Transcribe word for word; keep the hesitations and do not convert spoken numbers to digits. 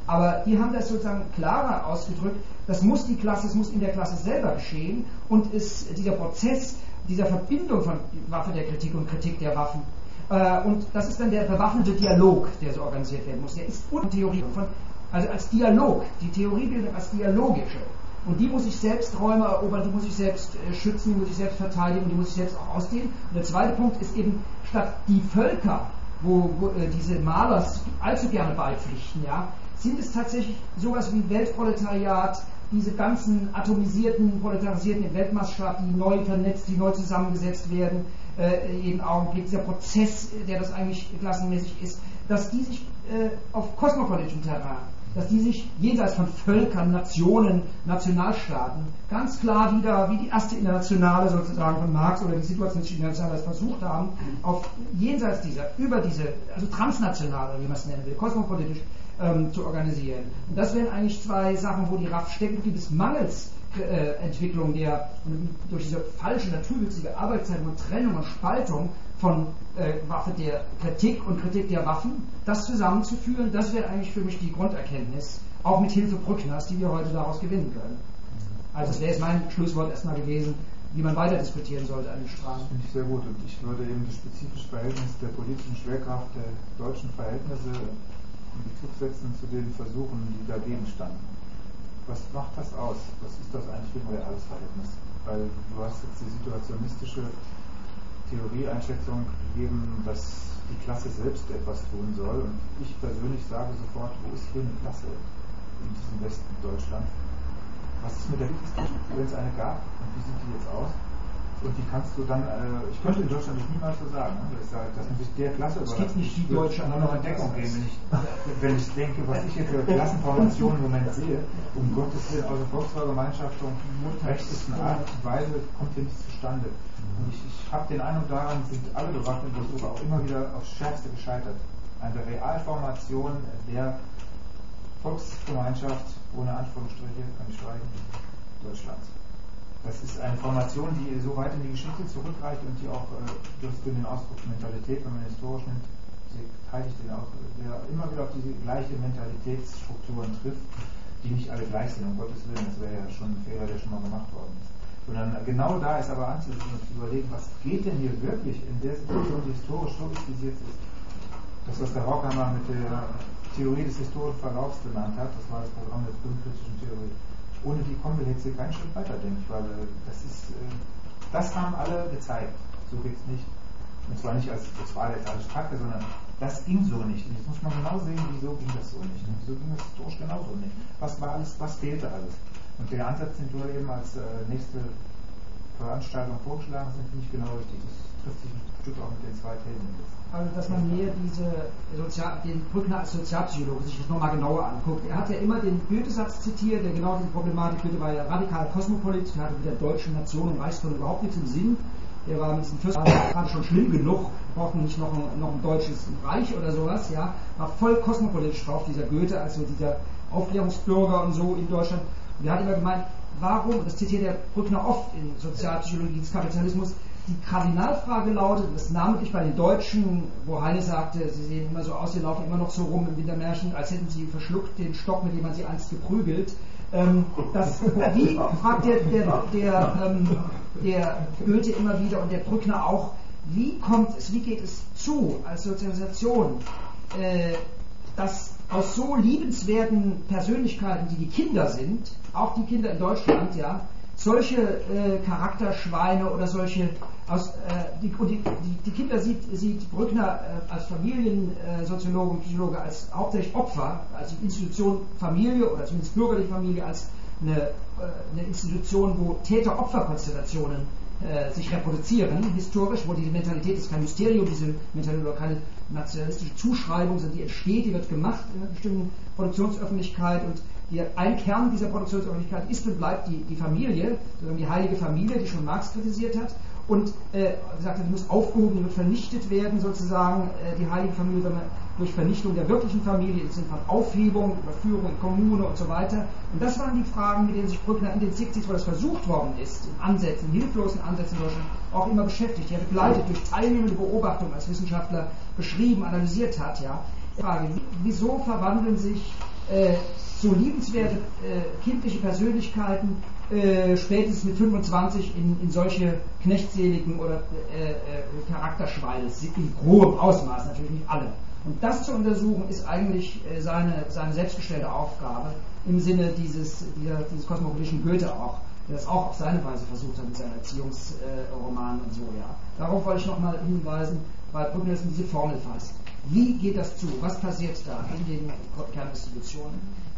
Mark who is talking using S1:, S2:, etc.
S1: Aber die haben das sozusagen klarer ausgedrückt, das muss die Klasse, es muss in der Klasse selber geschehen und ist dieser Prozess dieser Verbindung von Waffe der Kritik und Kritik der Waffen. Äh, und das ist dann der bewaffnete Dialog, der so organisiert werden muss. Der ist und Theorie von, also als Dialog, die Theoriebildung als dialogische. Und die muss ich selbst Räume erobern, die muss ich selbst äh, schützen, die muss ich selbst verteidigen, die muss ich selbst auch ausdehnen. Und der zweite Punkt ist eben, statt die Völker, wo, wo äh, diese Malers allzu gerne beipflichten, ja, sind es tatsächlich sowas wie Weltproletariat, diese ganzen atomisierten, proletarisierten im Weltmaßstab, die neu vernetzt, die neu zusammengesetzt werden, äh, jeden Augenblick, dieser Prozess, der das eigentlich klassenmäßig ist, dass die sich äh, auf kosmopolitischem Terrain, dass die sich jenseits von Völkern, Nationen, Nationalstaaten ganz klar wieder, wie die erste Internationale sozusagen von Marx oder die Situationsgeschichte Internationale das versucht haben, auf jenseits dieser, über diese, also transnationale, wie man es nennen will, kosmopolitisch, Ähm, zu organisieren. Und das wären eigentlich zwei Sachen, wo die R A F steckt, die des Mangels äh, Entwicklung der, durch diese falsche, naturwüchsige Arbeitszeit und Trennung und Spaltung von äh, Waffe der Kritik und Kritik der Waffen, das zusammenzuführen, das wäre eigentlich für mich die Grunderkenntnis, auch mit Hilfe Brückners, die wir heute daraus gewinnen können. Also das wäre jetzt mein Schlusswort erstmal gewesen, wie man weiter diskutieren sollte an den Strang.
S2: Das finde ich sehr gut und ich würde eben das spezifische Verhältnis der politischen Schwerkraft der deutschen Verhältnisse in Bezug setzen zu den Versuchen, die dagegen standen. Was macht das aus? Was ist das eigentlich für ein reales Verhältnis? Weil du hast jetzt die situationistische Theorieeinschätzung gegeben, dass die Klasse selbst etwas tun soll und ich persönlich sage sofort, wo ist hier eine Klasse in diesem Westen Deutschland? Was ist mit der Kriegsgeschichte, wenn es eine gab und wie sieht die jetzt aus? Und die kannst du dann, äh, ich könnte in Deutschland nicht niemals so sagen, ne? dass, dass man sich der Klasse
S1: überlässt. Es gibt nicht die deutsche
S2: nur noch in Deckung gehen, wenn ich, wenn ich denke, was ich jetzt für Klassenformationen im Moment sehe, um Gottes Willen, aus der Volkswagengemeinschaft und rechtesten Art und Weise kommt hier nichts zustande. Und ich, ich habe den Eindruck, daran sind alle bewaffneten Versuche auch immer wieder aufs Schärfste gescheitert. Eine Realformation der Volksgemeinschaft, ohne Anführungsstriche, kann ich streichen, Deutschlands. Das ist eine Formation, die so weit in die Geschichte zurückreicht und die auch, äh, du hast den Ausdruck Mentalität, wenn man historisch nimmt, teile ich den auch, der immer wieder auf diese gleiche Mentalitätsstrukturen trifft, die nicht alle gleich sind, um Gottes Willen, das wäre ja schon ein Fehler, der schon mal gemacht worden ist. Sondern genau da ist aber anzusetzen und zu überlegen, was geht denn hier wirklich in der Situation, die historisch so ist, wie sie jetzt ist. Das, was der Horkheimer mit der Theorie des historischen Verlaufs genannt hat, das war das Programm der frühen Theorie. Ohne die kommen wir jetzt hier keinen Schritt weiter, denke ich, weil das ist, das haben alle gezeigt. So geht's nicht. Und zwar nicht als, das war jetzt alles Kacke, sondern das ging so nicht. Und jetzt muss man genau sehen, wieso ging das so nicht. Und wieso ging das historisch genauso nicht. Was war alles, was fehlte alles. Und der Ansatz, den du eben als äh, nächste Veranstaltung vorgeschlagen hast, finde ich genau richtig. Das trifft sich ein Stück auch mit den zwei Themen jetzt.
S1: Also, dass man mehr diese Sozial, den Brückner als Sozialpsychologe sich das nochmal genauer anguckt. Er hat ja immer den Goethe-Satz zitiert, der genau diese Problematik, Goethe war ja radikal Kosmopolit, der hatte mit der deutschen Nation und Reichsgründung überhaupt nichts im Sinn. Der war mit diesen Fürsten gerade schon schlimm genug, brauchten nicht noch ein, noch ein deutsches Reich oder sowas, ja. War voll kosmopolitisch drauf, dieser Goethe, also dieser Aufklärungsbürger und so in Deutschland. Und er hat immer gemeint, warum, das zitiert der Brückner oft in Sozialpsychologie des Kapitalismus, die Kardinalfrage lautet, das namentlich bei den Deutschen, wo Heine sagte, sie sehen immer so aus, sie laufen immer noch so rum im Wintermärchen, als hätten sie verschluckt den Stock, mit dem man sie einst geprügelt. Ähm, das, wie, fragt der, der, der, ähm, der Goethe immer wieder und der Brückner auch, wie kommt es, wie geht es zu als Sozialisation, äh, dass aus so liebenswerten Persönlichkeiten, die die Kinder sind, auch die Kinder in Deutschland, ja, solche äh, Charakterschweine oder solche aus, äh, die, die, die Kinder sieht, sieht Brückner äh, als Familiensoziologe und Psychologe als hauptsächlich Opfer, als Institution Familie oder zumindest bürgerliche Familie als eine, äh, eine Institution, wo Täter-Opfer-Konstellationen äh, sich reproduzieren, historisch, wo diese Mentalität ist kein Mysterium, diese Mentalität oder keine nationalistische Zuschreibung, sondern die entsteht, die wird gemacht in einer bestimmten Produktionsöffentlichkeit und die, ein Kern dieser Produktionsöffentlichkeit ist und bleibt die, die Familie, sozusagen die heilige Familie, die schon Marx kritisiert hat und äh, gesagt hat, die muss aufgehoben, die wird vernichtet werden sozusagen, äh, die heilige Familie, sondern durch Vernichtung der wirklichen Familie im Sinne von Aufhebung, Überführung in Kommune und so weiter. Und das waren die Fragen, mit denen sich Brückner in den siebziger, wo das versucht worden ist, in Ansätzen, in hilflosen Ansätzen in Deutschland, auch immer beschäftigt. Er begleitet durch teilnehmende Beobachtung als Wissenschaftler beschrieben, analysiert hat. Ja. Die Frage, wieso verwandeln sich äh, so liebenswerte äh, kindliche Persönlichkeiten äh, spätestens mit fünfundzwanzig in, in solche knechtseligen oder äh, äh, Charakterschweine, in großem Ausmaß, natürlich nicht alle. Und das zu untersuchen, ist eigentlich äh, seine, seine selbstgestellte Aufgabe im Sinne dieses, dieser, dieses kosmopolitischen Goethe auch, der das auch auf seine Weise versucht hat mit seinen Erziehungsromanen und so, ja. Darauf wollte ich nochmal hinweisen, weil Bruckner diese Formel fasst. Wie geht das zu? Was passiert da in den Kerninstitutionen?